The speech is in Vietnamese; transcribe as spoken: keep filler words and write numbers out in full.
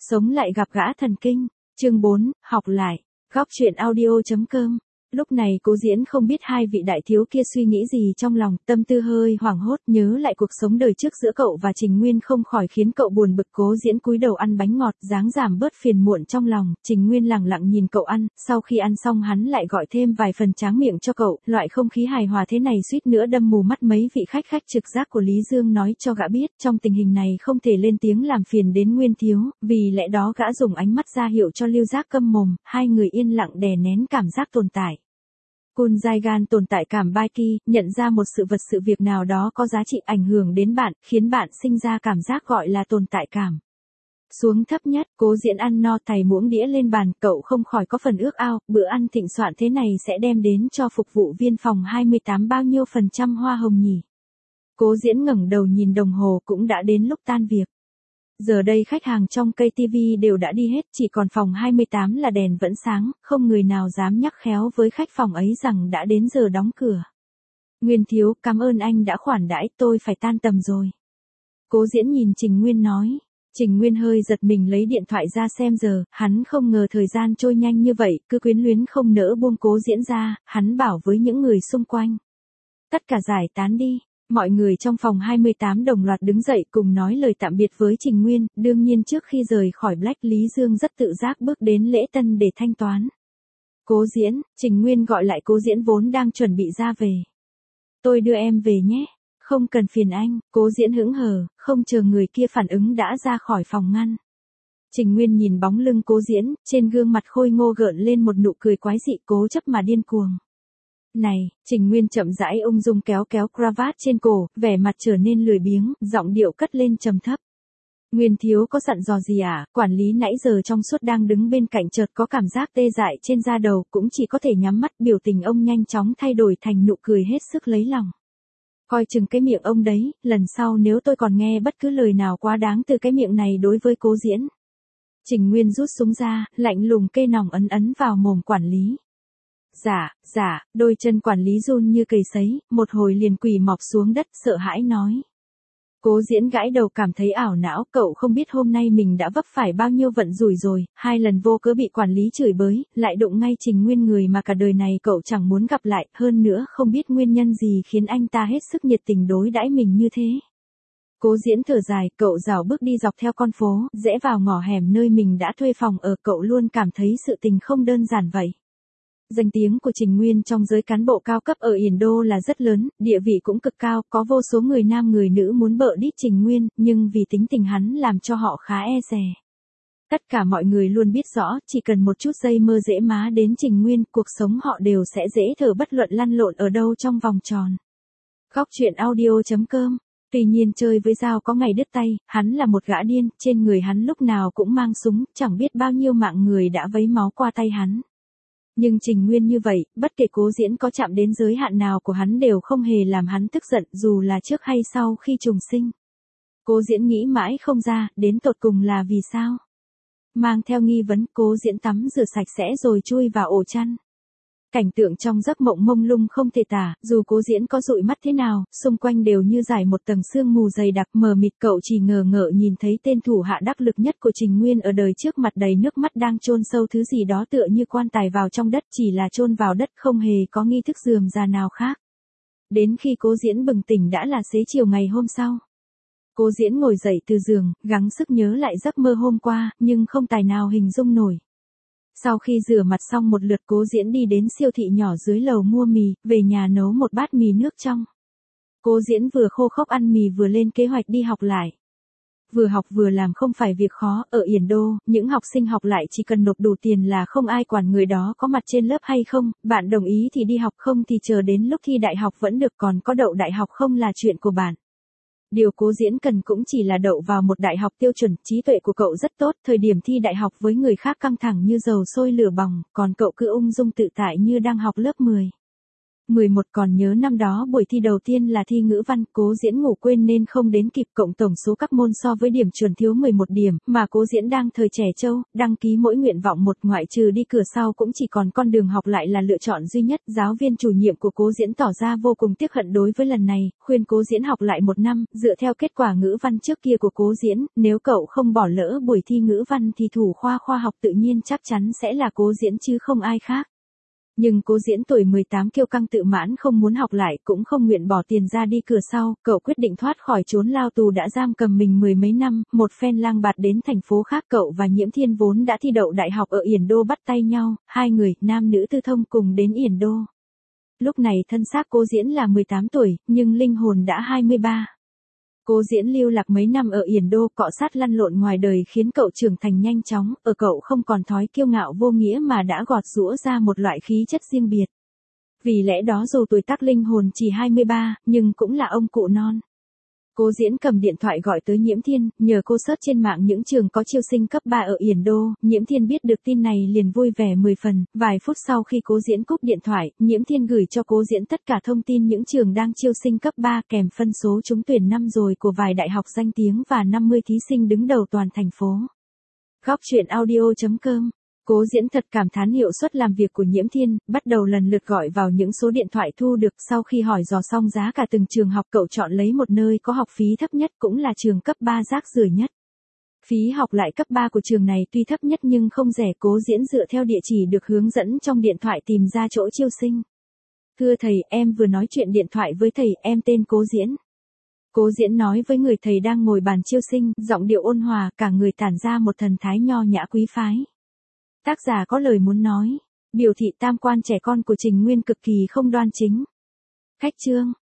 Sống lại gặp gã thần kinh. Chương bốn, học lại. Góc truyện audio.com. Lúc này Cố Diễn không biết hai vị đại thiếu kia suy nghĩ gì trong lòng, tâm tư hơi hoảng hốt, nhớ lại cuộc sống đời trước giữa cậu và Trình Nguyên không khỏi khiến cậu buồn bực. Cố Diễn cúi đầu ăn bánh ngọt, dáng giảm bớt phiền muộn trong lòng. Trình Nguyên lẳng lặng nhìn cậu ăn, sau khi ăn xong hắn lại gọi thêm vài phần tráng miệng cho cậu. Loại không khí hài hòa thế này suýt nữa đâm mù mắt mấy vị khách khách trực giác của Lý Dương nói cho gã biết, trong tình hình này không thể lên tiếng làm phiền đến Nguyên thiếu, vì lẽ đó gã dùng ánh mắt ra hiệu cho Lưu Giác câm mồm. Hai người yên lặng đè nén cảm giác tồn tại. Kun Giai-gan tồn tại cảm Bai Ki, nhận ra một sự vật sự việc nào đó có giá trị ảnh hưởng đến bạn, khiến bạn sinh ra cảm giác gọi là tồn tại cảm. Xuống thấp nhất, Cố Diễn ăn no thầy muỗng đĩa lên bàn, cậu không khỏi có phần ước ao, bữa ăn thịnh soạn thế này sẽ đem đến cho phục vụ viên phòng hai mươi tám bao nhiêu phần trăm hoa hồng nhỉ? Cố Diễn ngẩng đầu nhìn đồng hồ, cũng đã đến lúc tan việc. Giờ đây khách hàng trong cây ti vi đều đã đi hết, chỉ còn phòng hai mươi tám là đèn vẫn sáng, không người nào dám nhắc khéo với khách phòng ấy rằng đã đến giờ đóng cửa. Nguyên thiếu, cảm ơn anh đã khoản đãi, tôi phải tan tầm rồi. Cố Diễn nhìn Trình Nguyên nói. Trình Nguyên hơi giật mình lấy điện thoại ra xem giờ, hắn không ngờ thời gian trôi nhanh như vậy, cứ quyến luyến không nỡ buông Cố Diễn ra, hắn bảo với những người xung quanh. Tất cả giải tán đi. Mọi người trong phòng hai mươi tám đồng loạt đứng dậy cùng nói lời tạm biệt với Trình Nguyên, đương nhiên trước khi rời khỏi Black Lý Dương rất tự giác bước đến lễ tân để thanh toán. Cố Diễn, Trình Nguyên gọi lại Cố Diễn vốn đang chuẩn bị ra về. Tôi đưa em về nhé, không cần phiền anh, Cố Diễn hững hờ, không chờ người kia phản ứng đã ra khỏi phòng ngăn. Trình Nguyên nhìn bóng lưng Cố Diễn, trên gương mặt khôi ngô gợn lên một nụ cười quái dị cố chấp mà điên cuồng. Này, Trình Nguyên chậm rãi ung dung kéo kéo cravat trên cổ, vẻ mặt trở nên lười biếng, giọng điệu cất lên trầm thấp. Nguyên thiếu có dặn dò gì à? Quản lý nãy giờ trong suốt đang đứng bên cạnh chợt có cảm giác tê dại trên da đầu, cũng chỉ có thể nhắm mắt, biểu tình ông nhanh chóng thay đổi thành nụ cười hết sức lấy lòng. Coi chừng cái miệng ông đấy, lần sau nếu tôi còn nghe bất cứ lời nào quá đáng từ cái miệng này đối với Cố Diễn. Trình Nguyên rút súng ra, lạnh lùng cây nòng ấn ấn vào mồm quản lý. Dạ, dạ, đôi chân quản lý run như cầy sấy, một hồi liền quỳ mọp xuống đất, sợ hãi nói. Cố Diễn gãi đầu cảm thấy ảo não, cậu không biết hôm nay mình đã vấp phải bao nhiêu vận rủi rồi, hai lần vô cớ bị quản lý chửi bới, lại đụng ngay Trình Nguyên người mà cả đời này cậu chẳng muốn gặp lại, hơn nữa không biết nguyên nhân gì khiến anh ta hết sức nhiệt tình đối đãi mình như thế. Cố Diễn thở dài, cậu rảo bước đi dọc theo con phố, rẽ vào ngõ hẻm nơi mình đã thuê phòng ở, cậu luôn cảm thấy sự tình không đơn giản vậy. Danh tiếng của Trình Nguyên trong giới cán bộ cao cấp ở Yển Đô là rất lớn, địa vị cũng cực cao, có vô số người nam người nữ muốn bợ đít Trình Nguyên, nhưng vì tính tình hắn làm cho họ khá e dè. Tất cả mọi người luôn biết rõ, chỉ cần một chút giây mơ dễ má đến Trình Nguyên, cuộc sống họ đều sẽ dễ thở bất luận lăn lộn ở đâu trong vòng tròn. Góc truyện audio.com. Tuy nhiên chơi với dao có ngày đứt tay, hắn là một gã điên, trên người hắn lúc nào cũng mang súng, chẳng biết bao nhiêu mạng người đã vấy máu qua tay hắn. Nhưng Trình Nguyên như vậy, bất kể Cố Diễn có chạm đến giới hạn nào của hắn đều không hề làm hắn tức giận, dù là trước hay sau khi trùng sinh. Cố Diễn nghĩ mãi không ra, đến tột cùng là vì sao? Mang theo nghi vấn, Cố Diễn tắm rửa sạch sẽ rồi chui vào ổ chăn. Cảnh tượng trong giấc mộng mông lung không thể tả, dù Cố Diễn có dụi mắt thế nào, xung quanh đều như dải một tầng sương mù dày đặc mờ mịt, cậu chỉ ngờ ngợ nhìn thấy tên thủ hạ đắc lực nhất của Trình Nguyên ở đời trước mặt đầy nước mắt đang chôn sâu thứ gì đó tựa như quan tài vào trong đất, chỉ là chôn vào đất không hề có nghi thức rườm rà nào khác. Đến khi Cố Diễn bừng tỉnh đã là xế chiều ngày hôm sau. Cố Diễn ngồi dậy từ giường, gắng sức nhớ lại giấc mơ hôm qua, nhưng không tài nào hình dung nổi. Sau khi rửa mặt xong một lượt, Cố Diễn đi đến siêu thị nhỏ dưới lầu mua mì, về nhà nấu một bát mì nước trong. Cố Diễn vừa khô khốc ăn mì vừa lên kế hoạch đi học lại. Vừa học vừa làm không phải việc khó, ở Yển Đô, những học sinh học lại chỉ cần nộp đủ tiền là không ai quản người đó có mặt trên lớp hay không, bạn đồng ý thì đi học, không thì chờ đến lúc thi đại học vẫn được, còn có đậu đại học không là chuyện của bạn. Điều Cố Diễn cần cũng chỉ là đậu vào một đại học tiêu chuẩn, trí tuệ của cậu rất tốt, thời điểm thi đại học với người khác căng thẳng như dầu sôi lửa bỏng, còn cậu cứ ung dung tự tại như đang học lớp mười. mười một Còn nhớ năm đó buổi thi đầu tiên là thi ngữ văn, Cố Diễn ngủ quên nên không đến kịp, cộng tổng số các môn so với điểm chuẩn thiếu mười một điểm, mà Cố Diễn đang thời trẻ trâu, đăng ký mỗi nguyện vọng một, ngoại trừ đi cửa sau cũng chỉ còn con đường học lại là lựa chọn duy nhất. Giáo viên chủ nhiệm của Cố Diễn tỏ ra vô cùng tiếc hận đối với lần này, khuyên Cố Diễn học lại một năm, dựa theo kết quả ngữ văn trước kia của Cố Diễn, nếu cậu không bỏ lỡ buổi thi ngữ văn thì thủ khoa khoa học tự nhiên chắc chắn sẽ là Cố Diễn chứ không ai khác. Nhưng Cố Diễn tuổi mười tám kiêu căng tự mãn, không muốn học lại, cũng không nguyện bỏ tiền ra đi cửa sau, cậu quyết định thoát khỏi chốn lao tù đã giam cầm mình mười mấy năm, một phen lang bạt đến thành phố khác. Cậu và Nhiễm Thiên vốn đã thi đậu đại học ở Yển Đô bắt tay nhau, hai người, nam nữ tư thông cùng đến Yển Đô. Lúc này thân xác Cố Diễn là mười tám tuổi, nhưng linh hồn đã hai mươi ba. Cố Diễn lưu lạc mấy năm ở Yển Đô, cọ sát lăn lộn ngoài đời khiến cậu trưởng thành nhanh chóng, ở cậu không còn thói kiêu ngạo vô nghĩa mà đã gọt giũa ra một loại khí chất riêng biệt. Vì lẽ đó dù tuổi tác linh hồn chỉ hai mươi ba, nhưng cũng là ông cụ non. Cố Diễn cầm điện thoại gọi tới Nhiễm Thiên, nhờ cô search trên mạng những trường có chiêu sinh cấp ba ở Yển Đô. Nhiễm Thiên biết được tin này liền vui vẻ mười phần, vài phút sau khi Cố Diễn cúp điện thoại, Nhiễm Thiên gửi cho Cố Diễn tất cả thông tin những trường đang chiêu sinh cấp ba kèm phân số trúng tuyển năm rồi của vài đại học danh tiếng và năm mươi thí sinh đứng đầu toàn thành phố. Góc truyện audio chấm com. Cố Diễn thật cảm thán hiệu suất làm việc của Nhiễm Thiên, bắt đầu lần lượt gọi vào những số điện thoại thu được. Sau khi hỏi dò xong giá cả từng trường học, cậu chọn lấy một nơi có học phí thấp nhất, cũng là trường cấp ba rác rưởi nhất. Phí học lại cấp ba của trường này tuy thấp nhất nhưng không rẻ. Cố Diễn dựa theo địa chỉ được hướng dẫn trong điện thoại tìm ra chỗ chiêu sinh. Thưa thầy, em vừa nói chuyện điện thoại với thầy, em tên Cố Diễn. Cố Diễn nói với người thầy đang ngồi bàn chiêu sinh, giọng điệu ôn hòa, cả người tản ra một thần thái nho nhã quý phái. Tác giả có lời muốn nói, biểu thị tam quan trẻ con của Trình Nguyên cực kỳ không đoan chính. Khách chương.